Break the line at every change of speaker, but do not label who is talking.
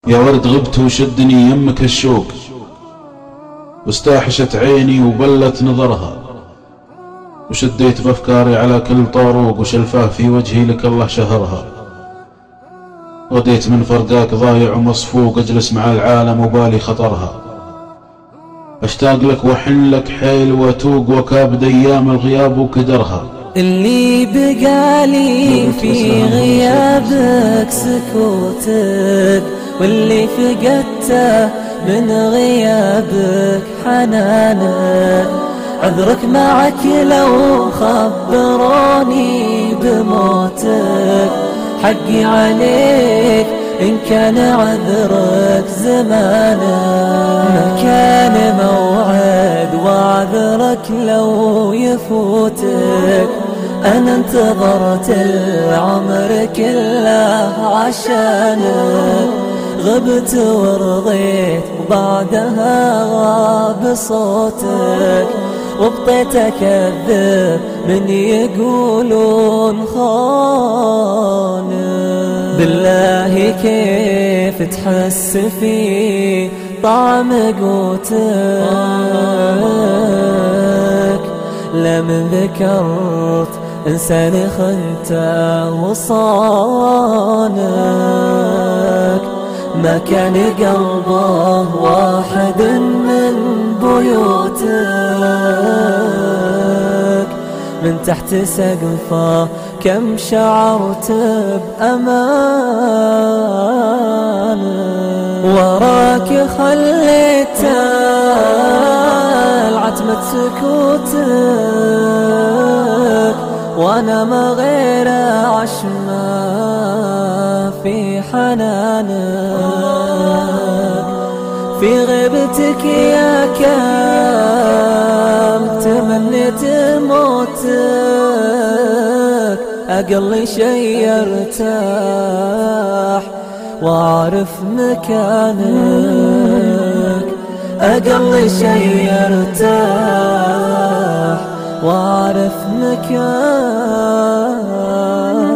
يا ورد غبت وشدني يمك الشوق، واستاحشت عيني وبلت نظرها، وشديت بافكاري على كل طاروق، وشلفاه في وجهي لك الله شهرها. غديت من فرقاك ضايع ومصفوق، اجلس مع العالم وبالي خطرها. اشتاق لك واحن لك حيل واتوق، وكابد ايام الغياب وكدرها.
اللي بقالي في غيابك سكوتك، واللي فقدته من غيابك حنانك. عذرك معك لو خبروني بموتك، حقي عليك إن كان عذرك زمانك. ما كان موعد وعذرك لو يفوتك، أنا انتظرت العمر كله عشانك. غبت ورضيت وبعدها غاب صوتك، وبطيت أكذب من يقولون خانك. بالله كيف تحس في طعم قوتك، لمن ذكرت إنسان خنته وصانك. ما كان قلبه واحد من بيوتك، من تحت سقفه كم شعرت بأمانك. وراك خليت العتمة سكوتك، وانا ما غير عشمة في حنانك. في غيبتك يا كم تمنيت موتك، أقل شي ارتاح وأعرف مكانك. أقل شي ارتاح وأعرف مكانك.